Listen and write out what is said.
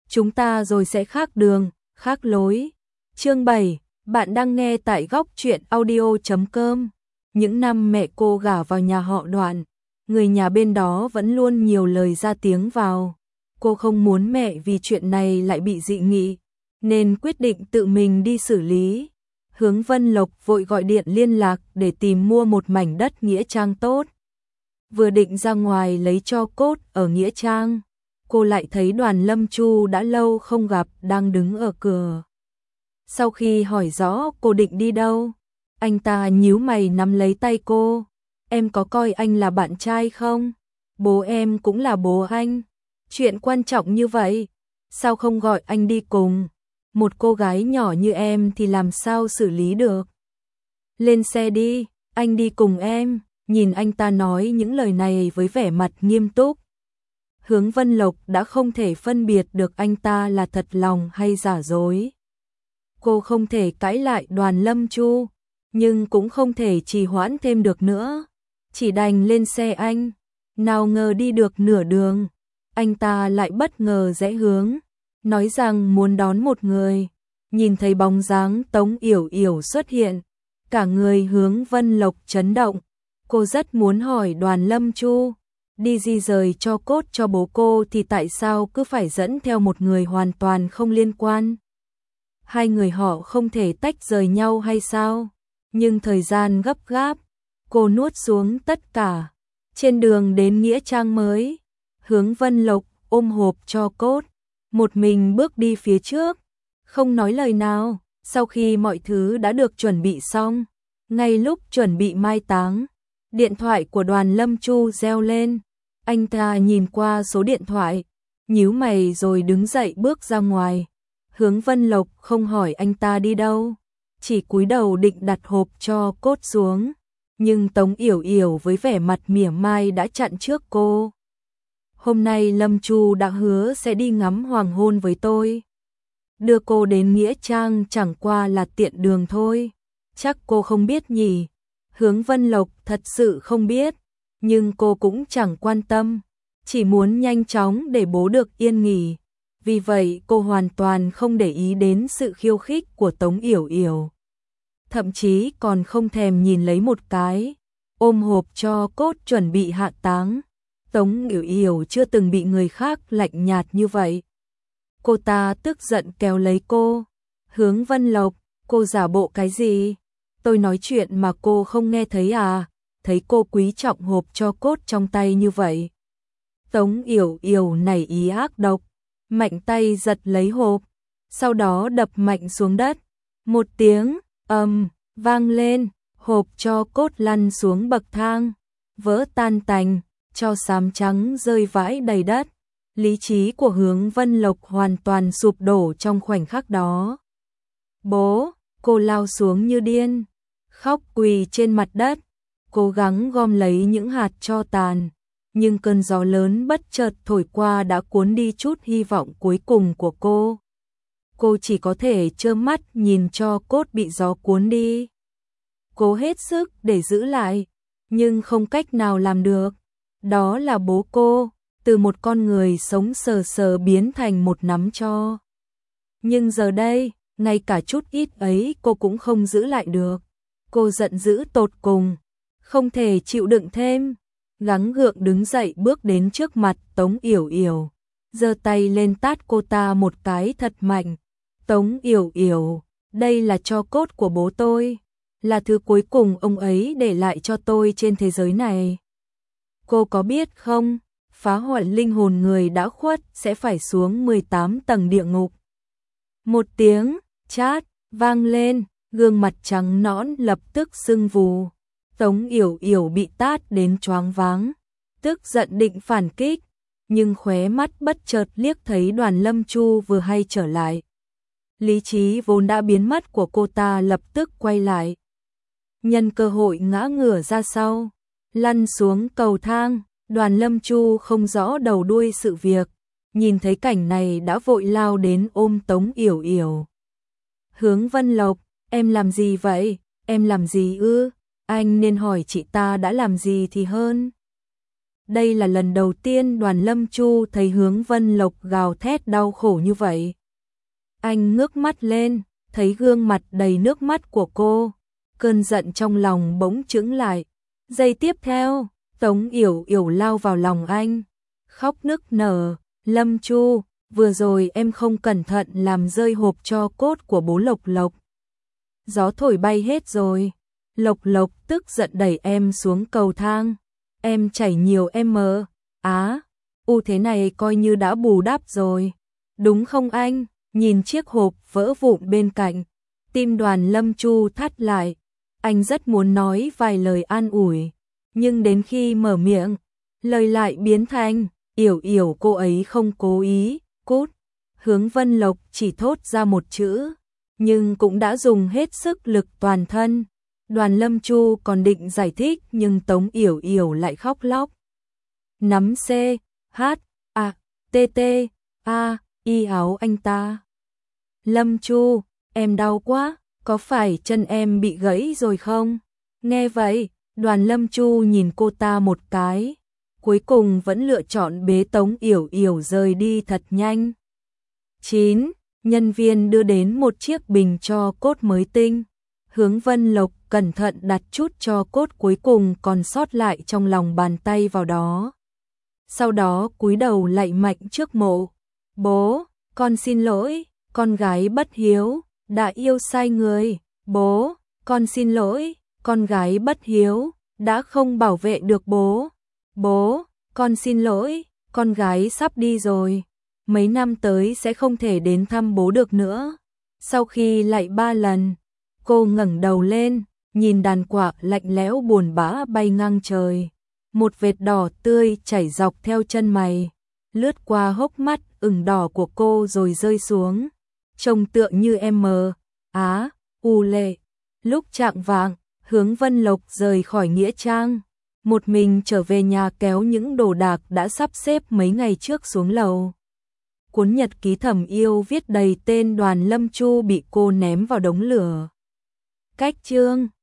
chúng ta rồi sẽ khác đường, khác lối. Chương 7, bạn đang nghe tại góc truyện audio.com. Những năm mẹ cô gả vào nhà họ Đoạn, người nhà bên đó vẫn luôn nhiều lời ra tiếng vào. Cô không muốn mẹ vì chuyện này lại bị dị nghị, nên quyết định tự mình đi xử lý. Hướng Vân Lộc vội gọi điện liên lạc để tìm mua một mảnh đất nghĩa trang tốt. Vừa định ra ngoài lấy tro cốt ở nghĩa trang, cô lại thấy Đoàn Lâm Chu đã lâu không gặp đang đứng ở cửa. Sau khi hỏi rõ cô định đi đâu, anh ta nhíu mày nắm lấy tay cô. Em có coi anh là bạn trai không? Bố em cũng là bố anh. Chuyện quan trọng như vậy, sao không gọi anh đi cùng? Một cô gái nhỏ như em thì làm sao xử lý được? Lên xe đi, anh đi cùng em. Nhìn anh ta nói những lời này với vẻ mặt nghiêm túc. Hướng Vân Lộc đã không thể phân biệt được anh ta là thật lòng hay giả dối. Cô không thể cãi lại Đoàn Lâm Chu, nhưng cũng không thể trì hoãn thêm được nữa. Chỉ đành lên xe anh. Nào ngờ đi được nửa đường, anh ta lại bất ngờ rẽ hướng, nói rằng muốn đón một người. Nhìn thấy bóng dáng Tống Yểu Yểu xuất hiện, cả người Hướng Vân Lộc chấn động. Cô rất muốn hỏi Đoàn Lâm Chu, đi di rời cho cốt cho bố cô thì tại sao cứ phải dẫn theo một người hoàn toàn không liên quan? Hai người họ không thể tách rời nhau hay sao? Nhưng thời gian gấp gáp, cô nuốt xuống tất cả. Trên đường đến nghĩa trang mới, Hướng Vân Lộc ôm hộp tro cốt, một mình bước đi phía trước, không nói lời nào. Sau khi mọi thứ đã được chuẩn bị xong, ngay lúc chuẩn bị mai táng, điện thoại của Đoàn Lâm Chu reo lên. Anh ta nhìn qua số điện thoại, nhíu mày rồi đứng dậy bước ra ngoài. Hướng Vân Lộc không hỏi anh ta đi đâu, chỉ cúi đầu định đặt hộp tro cốt xuống. Nhưng Tống Yểu Yểu với vẻ mặt mỉa mai đã chặn trước cô. Hôm nay Lâm Chu đã hứa sẽ đi ngắm hoàng hôn với tôi. Đưa cô đến nghĩa trang chẳng qua là tiện đường thôi. Chắc cô không biết nhỉ? Hướng Vân Lộc thật sự không biết, nhưng cô cũng chẳng quan tâm, chỉ muốn nhanh chóng để bố được yên nghỉ. Vì vậy cô hoàn toàn không để ý đến sự khiêu khích của Tống Yểu Yểu. Thậm chí còn không thèm nhìn lấy một cái, ôm hộp tro cốt chuẩn bị hạ táng. Tống Yểu Yểu chưa từng bị người khác lạnh nhạt như vậy. Cô ta tức giận kéo lấy cô. Hướng Vân Lộc, cô giả bộ cái gì? Tôi nói chuyện mà cô không nghe thấy à? Thấy cô quý trọng hộp tro cốt trong tay như vậy. Tống Yểu Yểu nảy ý ác độc, mạnh tay giật lấy hộp, sau đó đập mạnh xuống đất. Một tiếng vang lên, hộp tro cốt lăn xuống bậc thang, vỡ tan tành, tro xám trắng rơi vãi đầy đất. Lý trí của Hướng Vân Lộc hoàn toàn sụp đổ trong khoảnh khắc đó. Bố, cô lao xuống như điên, khóc quỳ trên mặt đất, cố gắng gom lấy những hạt tro tàn. Nhưng cơn gió lớn bất chợt thổi qua đã cuốn đi chút hy vọng cuối cùng của cô. Cô chỉ có thể trơ mắt nhìn tro cốt bị gió cuốn đi. Cố hết sức để giữ lại, nhưng không cách nào làm được. Đó là bố cô, từ một con người sống sờ sờ biến thành một nắm tro. Nhưng giờ đây, ngay cả chút ít ấy cô cũng không giữ lại được. Cô giận dữ tột cùng, không thể chịu đựng thêm. Gắng gượng đứng dậy bước đến trước mặt Tống Yểu Yểu, giơ tay lên tát cô ta một cái thật mạnh. Tống Yểu Yểu, đây là tro cốt của bố tôi, là thứ cuối cùng ông ấy để lại cho tôi trên thế giới này. Cô có biết không, phá hoại linh hồn người đã khuất sẽ phải xuống 18 tầng địa ngục. Một tiếng chát vang lên, gương mặt trắng nõn lập tức sưng vù. Tống Yểu Yểu bị tát đến choáng váng, tức giận định phản kích, nhưng khóe mắt bất chợt liếc thấy Đoàn Lâm Chu vừa hay trở lại. Lý trí vốn đã biến mất của cô ta lập tức quay lại. Nhân cơ hội ngã ngửa ra sau, lăn xuống cầu thang. Đoàn Lâm Chu không rõ đầu đuôi sự việc, nhìn thấy cảnh này đã vội lao đến ôm Tống Yểu Yểu. Hướng Vân Lộc, em làm gì vậy? Em làm gì ư? Anh nên hỏi chị ta đã làm gì thì hơn. Đây là lần đầu tiên Đoàn Lâm Chu thấy Hướng Vân Lộc gào thét đau khổ như vậy. Anh ngước mắt lên, thấy gương mặt đầy nước mắt của cô, cơn giận trong lòng bỗng chững lại. Giây tiếp theo, Tống Yểu Yểu lao vào lòng anh, khóc nức nở. Lâm Chu, vừa rồi em không cẩn thận làm rơi hộp tro cốt của bố Lộc Lộc. Gió thổi bay hết rồi. Lộc Lộc tức giận đẩy em xuống cầu thang. Em chảy nhiều em mờ. Thế này coi như đã bù đắp rồi. Đúng không anh? Nhìn chiếc hộp vỡ vụn bên cạnh, tim Đoàn Lâm Chu thắt lại. Anh rất muốn nói vài lời an ủi, nhưng đến khi mở miệng, lời lại biến thành, Yểu Yểu cô ấy không cố ý, cút. Hướng Vân Lộc chỉ thốt ra một chữ, nhưng cũng đã dùng hết sức lực toàn thân. Đoàn Lâm Chu còn định giải thích nhưng Tống Yểu Yểu lại khóc lóc. Nắm C, H, A, T, T, A, y áo anh ta. Lâm Chu, em đau quá, có phải chân em bị gãy rồi không? Nghe vậy, Đoàn Lâm Chu nhìn cô ta một cái, cuối cùng vẫn lựa chọn bế Tống Yểu Yểu rời đi thật nhanh. 9. Nhân viên đưa đến một chiếc bình tro cốt mới tinh. Hướng Vân Lộc cẩn thận đặt chút tro cốt cuối cùng còn sót lại trong lòng bàn tay vào đó. Sau đó cúi đầu lạy mạnh trước mộ. Bố, con xin lỗi, con gái bất hiếu, đã yêu sai người. Bố, con xin lỗi, con gái bất hiếu, đã không bảo vệ được bố. Bố, con xin lỗi, con gái sắp đi rồi. Mấy năm tới sẽ không thể đến thăm bố được nữa. Sau khi lạy 3 lần, cô ngẩng đầu lên, nhìn đàn quạ lạnh lẽo buồn bã bay ngang trời. Một vệt đỏ tươi chảy dọc theo chân mày, lướt qua hốc mắt ửng đỏ của cô rồi rơi xuống. Trông tựa như lệ. Lúc chạng vạng, Hướng Vân Lộc rời khỏi nghĩa trang, một mình trở về nhà kéo những đồ đạc đã sắp xếp mấy ngày trước xuống lầu. Cuốn nhật ký thầm yêu viết đầy tên Đoàn Lâm Chu bị cô ném vào đống lửa. Cách chương